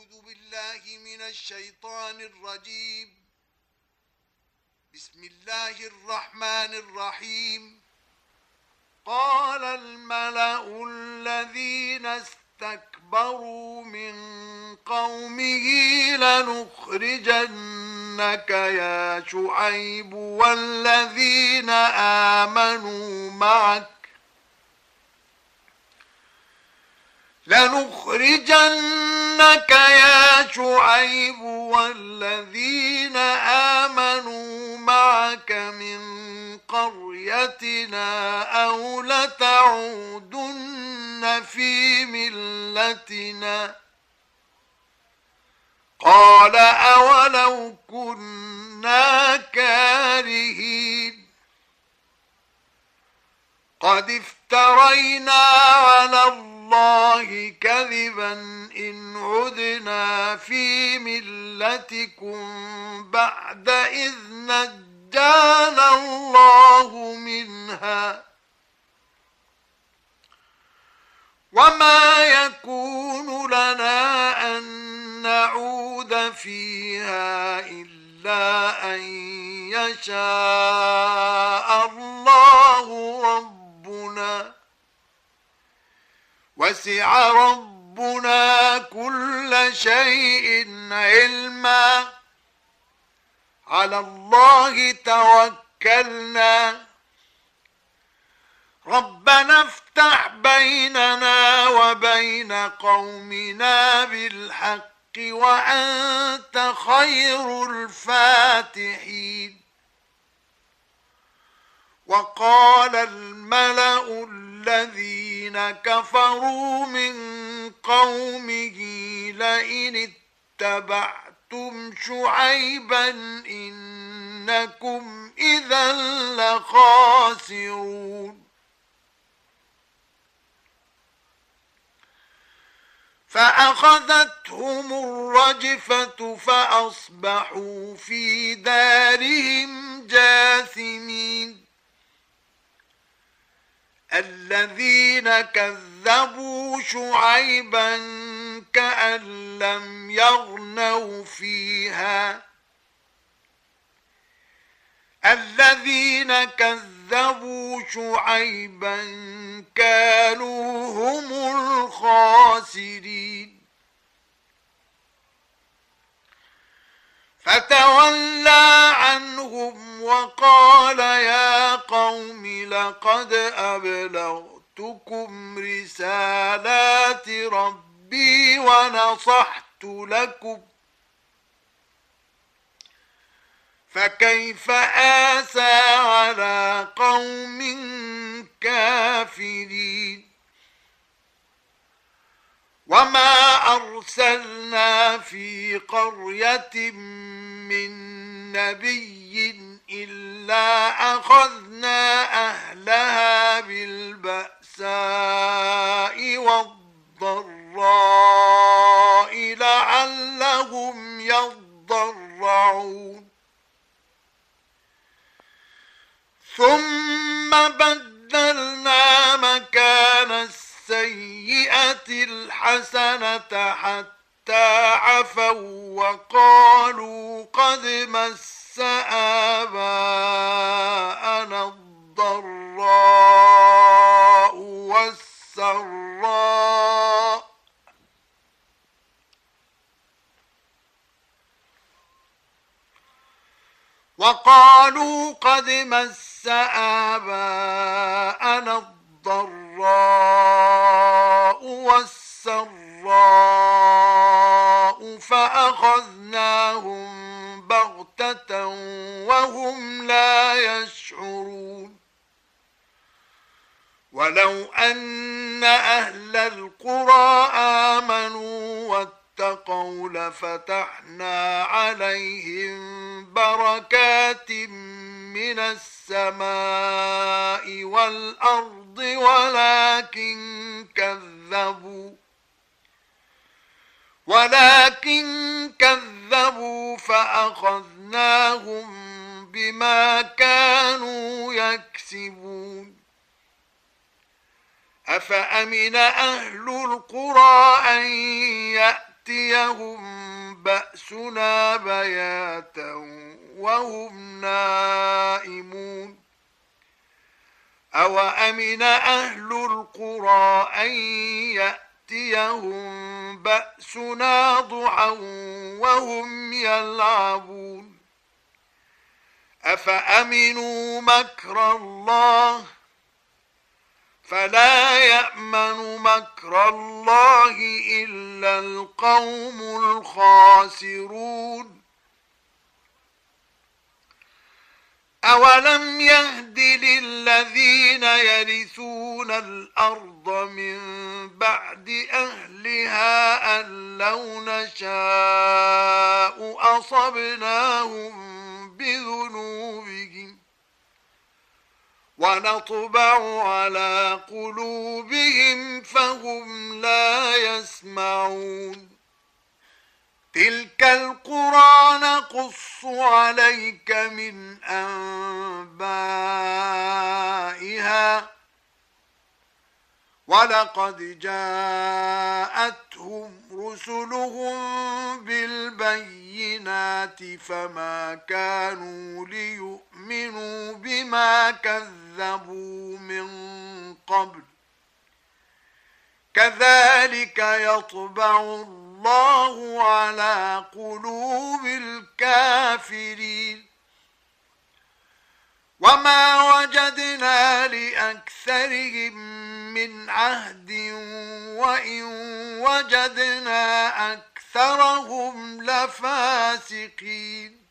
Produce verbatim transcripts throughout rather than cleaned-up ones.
أعوذ بالله من الشيطان الرجيم. بسم الله الرحمن الرحيم. قال الملأ الذين استكبروا من قومه لنخرجنك يا شعيب والذين آمنوا معك لنخرجنك يا شعيب والذين آمنوا معك من قريتنا أو لتعودن في ملتنا. قال أولو كنا كارهين قد افترينا على الله الله كذبا إن عدنا في ملتكم بعد إذ نجانا الله منها وما يكون لنا أن نعود فيها إلا أن يشاء الله ربنا وسع ربنا كل شيء علما على الله توكلنا ربنا افتح بيننا وبين قومنا بالحق وأنت خير الفاتحين. وقال الملأ الذين كفروا من قومه لئن اتبعتم شعيبا إنكم إذا لخاسرون. فأخذتهم الرجفة فأصبحوا في دارهم جاثمين. الذين كذبوا شعيبا كأن لم يغنوا فيها الذين كذبوا شعيبا كانوا هم الخاسرين. فتولى عنهم وقال يا قوم لقد أبلغتكم رسالات ربي ونصحت لكم فكيف آسى على قوم كافرين. وما أرسلنا في قرية من نبي إلا أخذنا أهلها بالبأساء والضراء لعلهم يضرعون. ثم بدلنا مكان السيئة الحسنة حتى عفوا وقالوا قد مس آباءنا الضراء والسراء وقالوا قد مس آباءنا الضراء والسراء فأخذناهم بغتة وهم لا يشعرون. ولو أن أهل القرى آمنوا واتقوا لفتحنا عليهم بركات من السماء والأرض ولكن كذبوا ولكن كذبوا فأخذناهم بما كانوا يكسبون. أفأمن أهل القرى أن يأتيهم يأتيهم بأسنا بياتا وهم نائمون أوأمن أهل القرى أن يأتيهم بأسنا ضحى وهم يلعبون أفأمنوا مكر الله فلا يأمن مكر الله إلا القوم الخاسرون أولم يهد للذين يرثون الأرض من بعد أهلها أن لو نشاء أصبناهم بذنوبهم ونطبع على قلوبهم فهم لا يسمعون تلك القرى نقص عليك من أنبائها ولقد جاءتهم رسلهم بالبينات فما كانوا ليؤمنوا بما كذبوا من قبل كذلك يطبع الله على قلوب الكافرين وما وجدنا لأكثرهم من عهد وإن وجدنا أكثرهم لفاسقين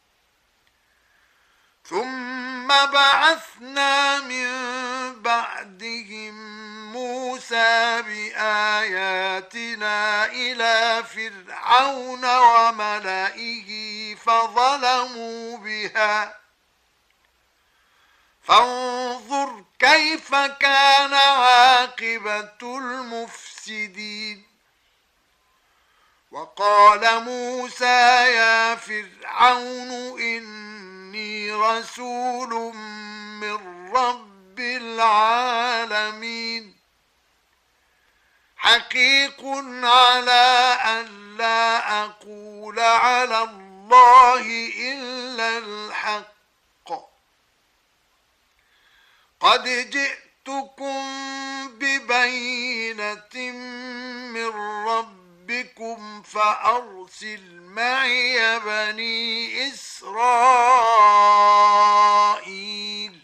ثم بعثنا من بعدهم موسى بآياتنا إلى فرعون وملئه فظلموا بها فانظر كيف كان عاقبة المفسدين وقال موسى يا فرعون إني رسول من رب العالمين حقيق على أن لا أقول على الله إلا الحق قد جئتكم ببينة من ربكم فأرسل معي بني إسرائيل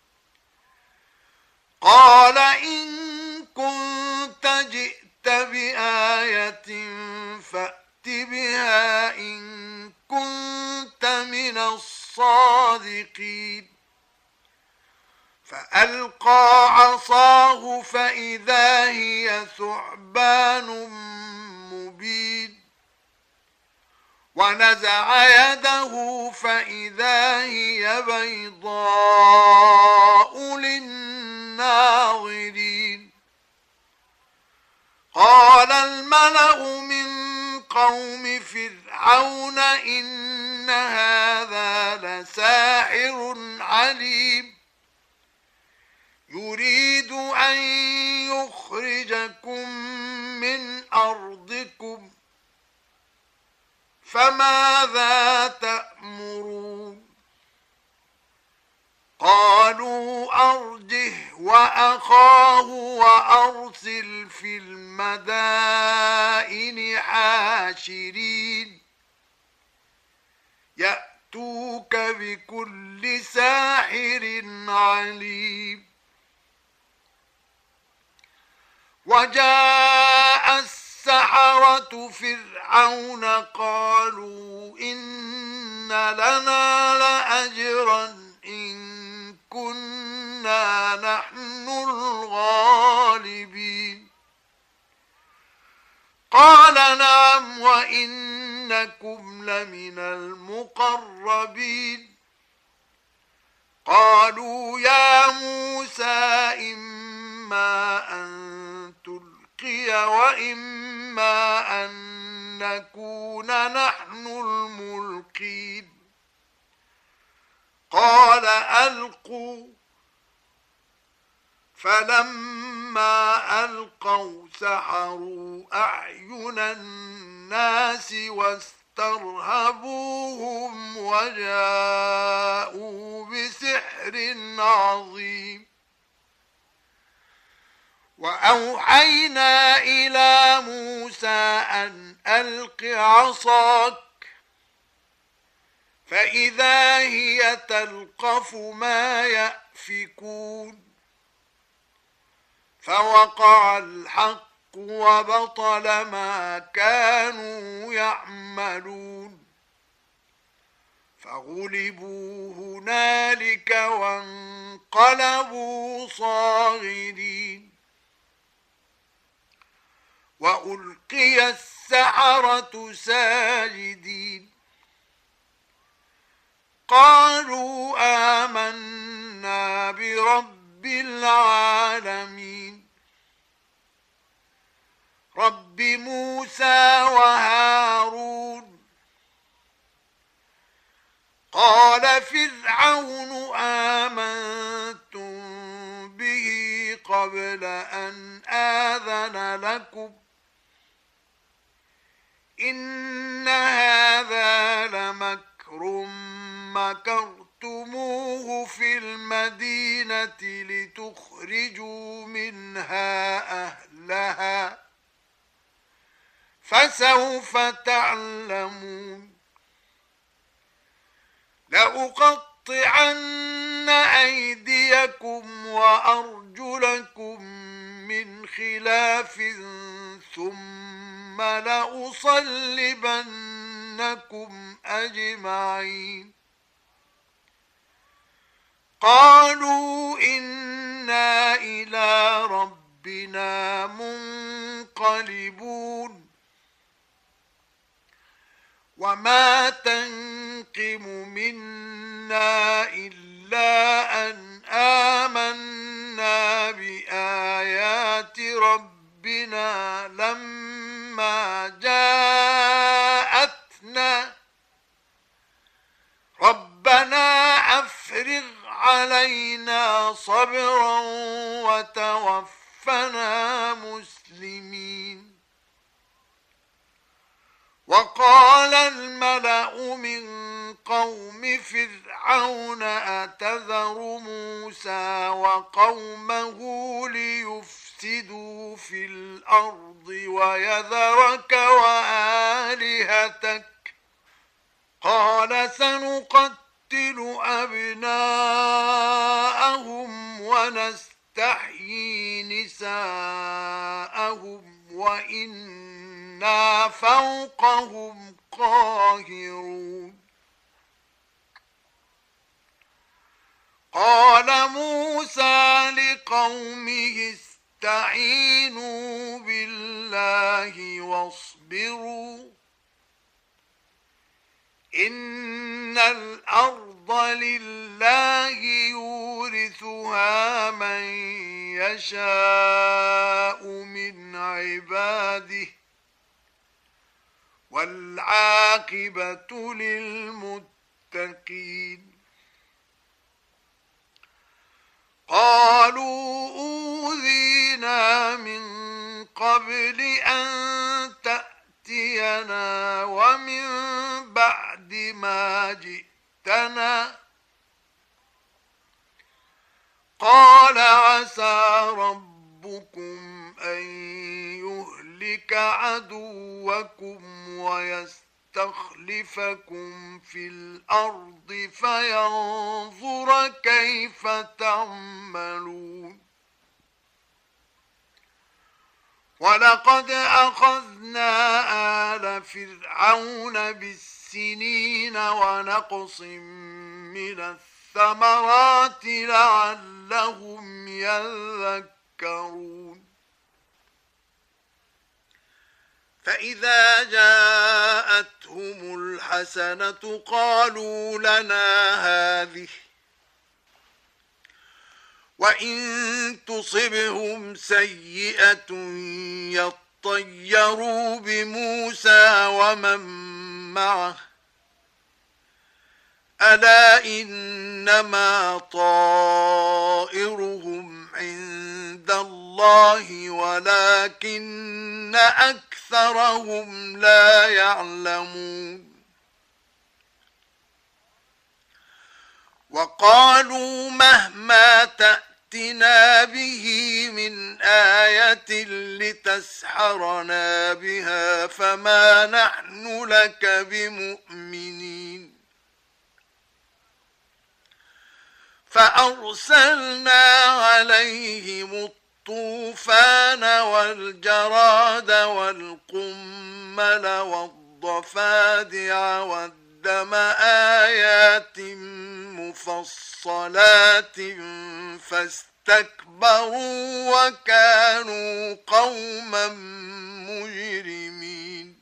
قال إن كنت جئت بآية فأت بها إن كنت من الصادقين فألقى عصاه فإذا هي ثعبان مبين ونزع يده فإذا هي بيضاء للناظرين قال الملأ من قوم فرعون إن هذا لساحر عليم يريد أن يخرجكم من أرضكم فماذا تأمرون قالوا أرجه وأخاه وأرسل في المدائن حاشرين يأتوك بكل ساحر عليم وجاء السحرة فرعون قالوا إن لنا لأجرا إن كنا نحن الغالبين قال نعم وإنكم لمن المقربين قالوا يا موسى إما أن تلقي وإما أن نكون نحن الملقين قال ألقوا فلما ألقوا سحروا أعين الناس واسترهبوهم وجاءوا بسحر عظيم وأوحينا إلى موسى أن ألق عصاك فإذا هي تلقف ما يأفكون فوقع الحق وبطل ما كانوا يعملون فغلبوا هنالك وانقلبوا صاغرين وألقي السحرة ساجدين قالوا آمنا برب العالمين رب موسى وهارون قال فرعون آمنتم به قبل أن آذن لكم إن هذا لمكر مكرتموه في المدينة لتخرجوا منها أهلها فسوف تعلمون لأقطعن أيديكم وأرجلكم من خلاف ثم لأصلبنكم أجمعين قالوا إنا إلى ربنا منقلبون وما تنقم منا إلا أن آمنا بآيات ربنا لما جاءتنا ربنا أفرغ علينا صبرا وتوفنا مسلمين وقال الملأ من قوم فرعون أتذر موسى وقومه ليفسدوا في الأرض ويذرك وآلهتك قال سنقتل أبناءهم ونستحيي نساءهم وإنا فوقهم قاهرون قال موسى لقومه استعينوا بالله واصبروا إن الأرض لله يورثها من يشاء من عباده والعاقبة للمتقين قالوا أوذينا من قبل أن تأتينا ومن بعد ما جئتنا قال عسى ربكم أن يهلك عدوكم ويستخلفكم في الأرض فينظر كيف تعملون ولقد أخذنا آل فرعون بالسنين ونقص من الثمرات لعلهم يذكرون فإذا جاءتهم الحسنة قالوا لنا هذه وإن تصبهم سيئة يطيروا بموسى ومن معه ألا إنما طائرهم عند الله ولكن أكثر أكثرهم لا يعلمون وقالوا مهما تأتنا به من آية لتسحرنا بها فما نحن لك بمؤمنين فأرسلنا عليهم الطوفان والجراد والقمل والضفادع والدم آيات مفصلات فاستكبروا وكانوا قوما مجرمين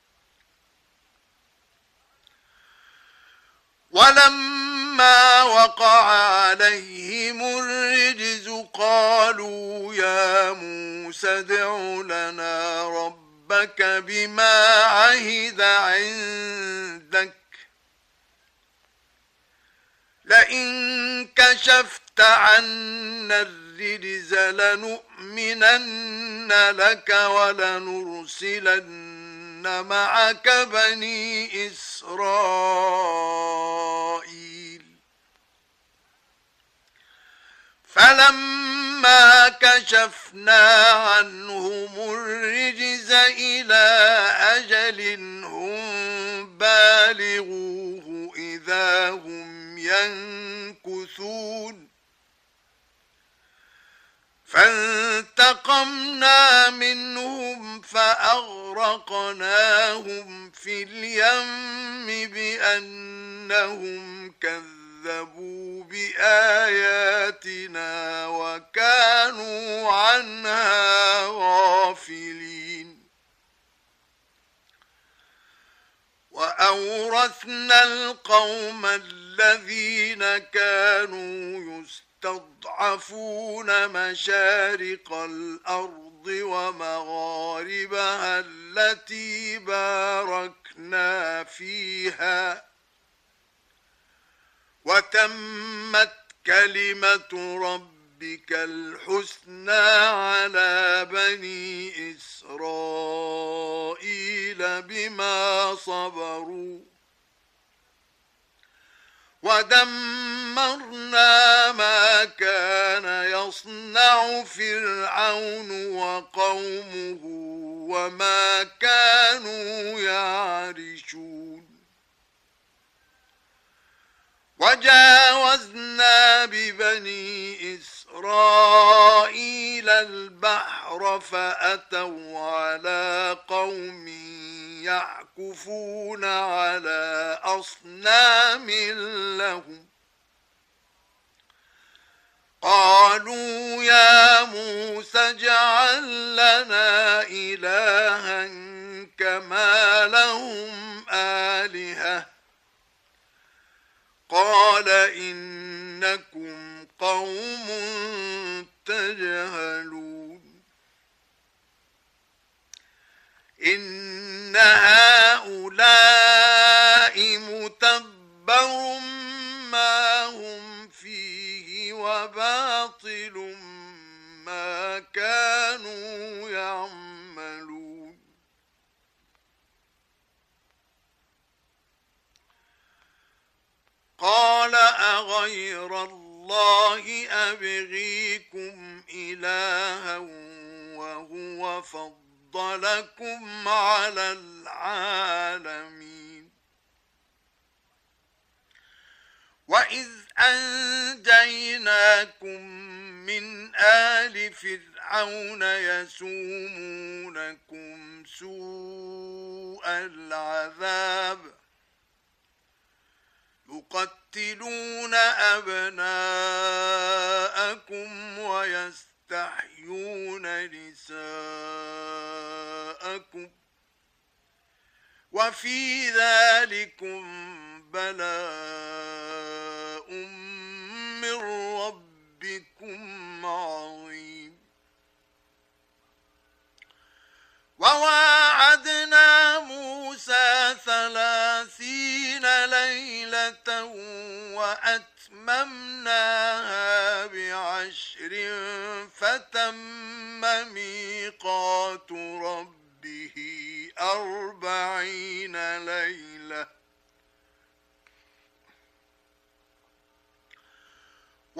ولما وقع عليهم الرجز قالوا يا موسى ادع لنا ربك بما عهد عندك لئن كشفت عنا الرجز لنؤمنن لك ولنرسلن معك بني إسرائيل فلما كشفنا عنهم الرجز إلى أجل هم بالغوه إذا هم ينكثون فانتقمنا منهم فأغرقناهم في اليم بأنهم كذبوا بآياتنا وكانوا عنها غافلين وأورثنا القوم الذين كانوا يستضعفون مشارق الأرض ومغاربها التي باركنا فيها وتمت كلمة ربك الحسنى على بني إسرائيل بما صبروا ودمرنا ما كان يصنع فرعون وقومه وما كانوا يعرشون وجاوزنا ببني إسرائيل البحر فأتوا على قوم يعكفون على أصنام لهم قالوا يا موسى اجعل لنا إلها كما لهم آلهة قال إنكم قوم تجهلون إن هؤلاء متبر ما هم فيه وباطل ما كانوا يعملون قال أغير الله أبغيكم إلها وهو فضلكم على العالمين وإذ أنجيناكم من آل فرعون يسومونكم سوء العذاب يقتلون أبناءكم ويستحيون نساءكم وفي ذلكم بلاء من ربكم عظيم وواعدنا موسى ثلاثين ليلة وأتممناها بعشر فتم ميقات ربه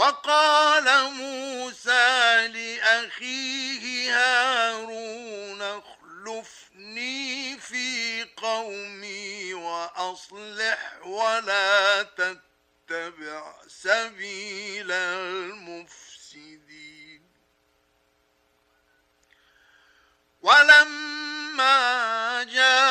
وقال موسى لأخيه هارون اخلفني في قومي وأصلح ولا تتبع سبيل المفسدين ولما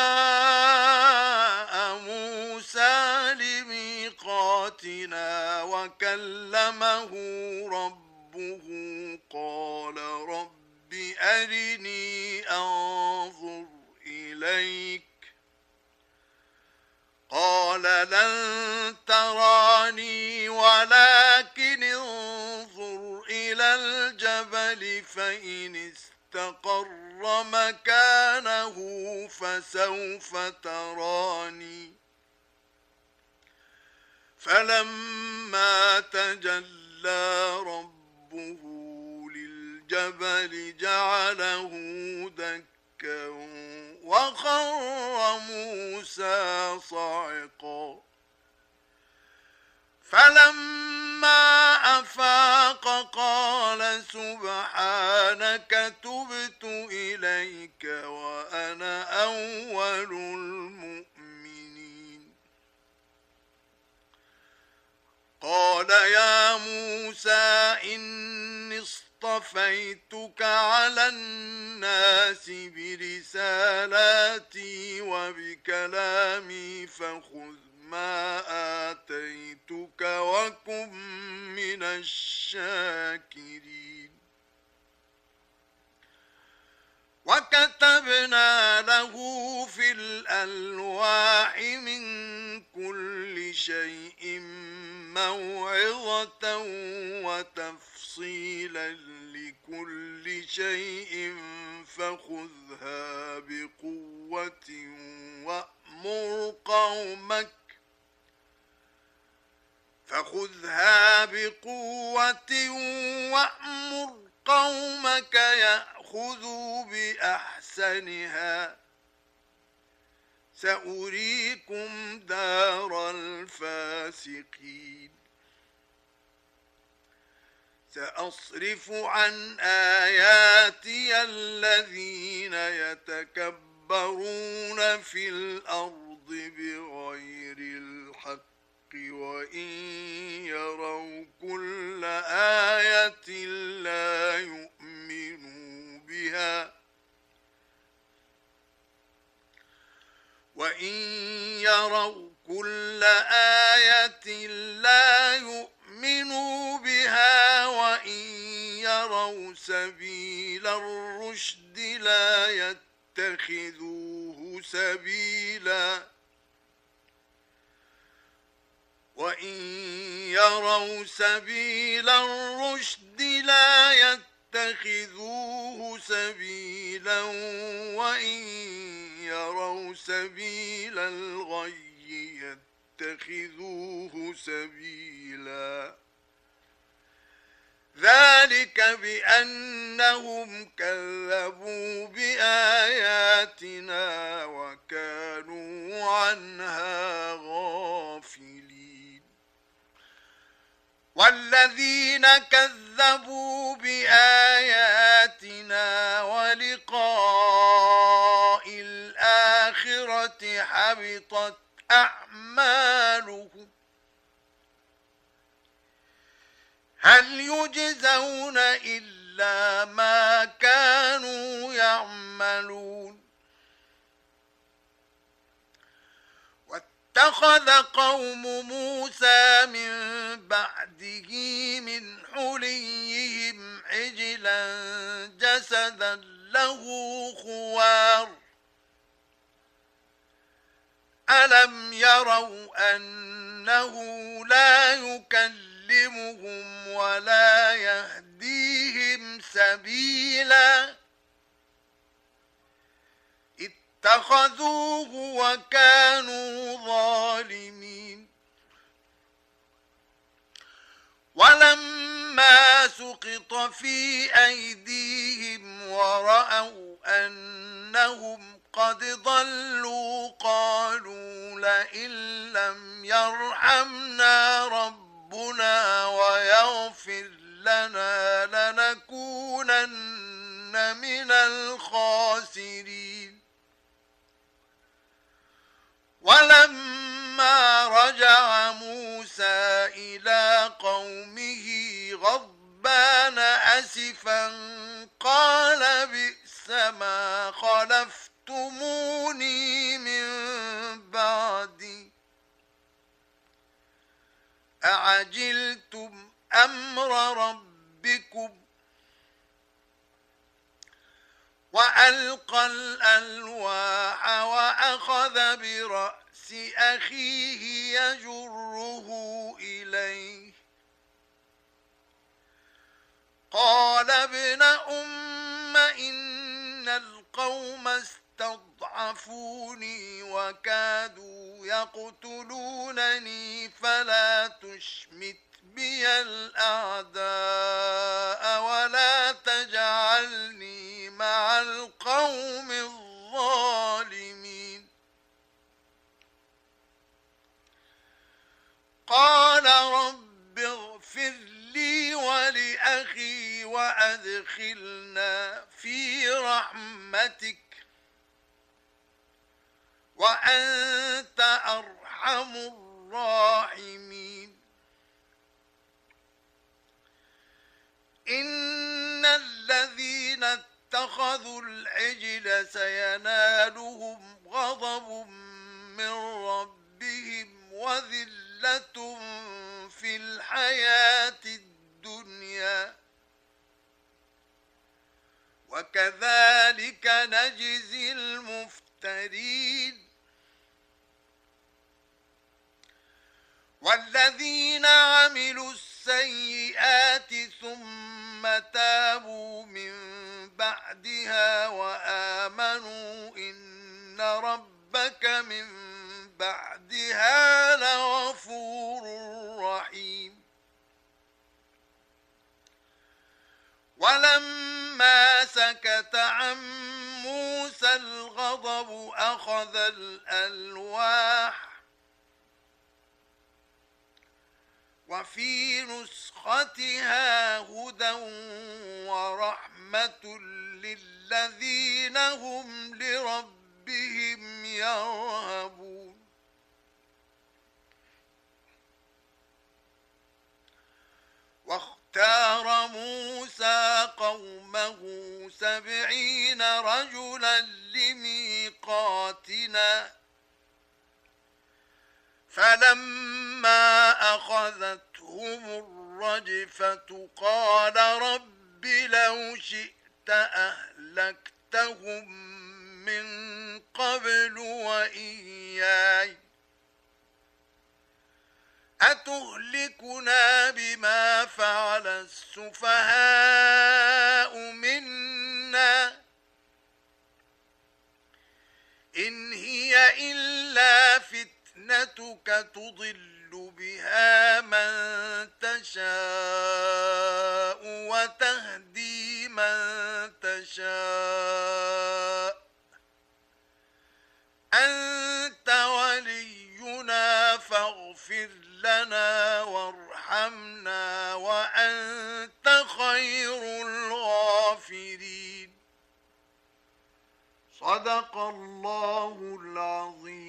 جاء موسى لميقاتنا وكلمه ربه قال رب أرني أنظر إليك قال لن تراني ولكن انظر إلى الجبل فإن استقر مكانه فسوف تراني فلما تجلى ربه للجبل جعله دكا وخر موسى صعقا فلما أفاق قال سبحانك تبت إليك وأنا أول المؤمنين قال يا موسى إني اصطفيتك على الناس برسالاتي وبكلامي فخذ ما آتيتك وكن من الشاكرين وكتبنا له في الألواح من كل شيء موعظة وتفصيلا لكل شيء فخذها بقوة وأمر قومك فخذها بقوة وأمر قومك يأخذوا بأحسنها سأريكم دار الفاسقين سأصرف عن آياتي الذين يتكبرون في الأرض بغير الحق وإن يروا كل آية لا يؤمنوا بها وإن يروا كل آية لا يؤمنوا بها وإن يروا سبيل الرشد لا يتخذوه سبيلا وإن يروا سبيل الرشد لا يتخذوه سبيلا وإن يروا سبيل الغي يتخذوه سبيلا ذلك بأنهم كذبوا بآياتنا وكانوا عنها غافلين والذين كذبوا بآياتنا ولقاء الآخرة حبطت أعمالهم هل يجزون إلا ما كانوا يعملون واتخذ قوم موسى من بعده من حليهم عجلا جسدا له خوار ألم يروا أنه لا يكلمهم ولا يهديهم سبيلا اتخذوه وكانوا ظالمين ولما سقط في أيديهم ورأوا أنهم قد ضلوا قالوا لئن لم يرحمنا ربنا ويغفر تغفر لنا لنكونن من الخاسرين. ولما رجع موسى إلى قومه غضبان أسفا قال بئس ما خلفتموني من بعدي أعجلتم أمر ربكم وألقى الألواح وأخذ برأس أخيه يجره إليه قال ابن أم إن القوم استضعفوني وكادوا يقتلونني فلا تشمت بي الأعداء ولا تجعلني مع القوم الظالمين. قال رب اغفر لي ولأخي وأدخلنا في رحمتك وأنت أرحم الراحمين. إن الذين اتخذوا العجل سينالهم غضب من ربهم وذلة في الحياة الدنيا وكذلك نجزي المفترين. والذين عملوا السيئات ثم تابوا من بعدها وآمنوا إن ربك من بعدها لغفور رحيم. ولما سكت عن موسى الغضب أخذ الألواح وفي نسختها هدى ورحمة للذين هم لربهم يرهبون. واختار موسى قومه سبعين رجلا لميقاتنا فلما أخذتهم الرجفة قال رب لو شئت أهلكتهم من قبل وإياي أتهلكنا بما فعل السفهاء منا إن هي إلا فتنتك تضل بها من تشاء وتهدي من تشاء أنت ولينا فاغفر لنا وارحمنا وأنت خير الغافرين. صدق الله العظيم.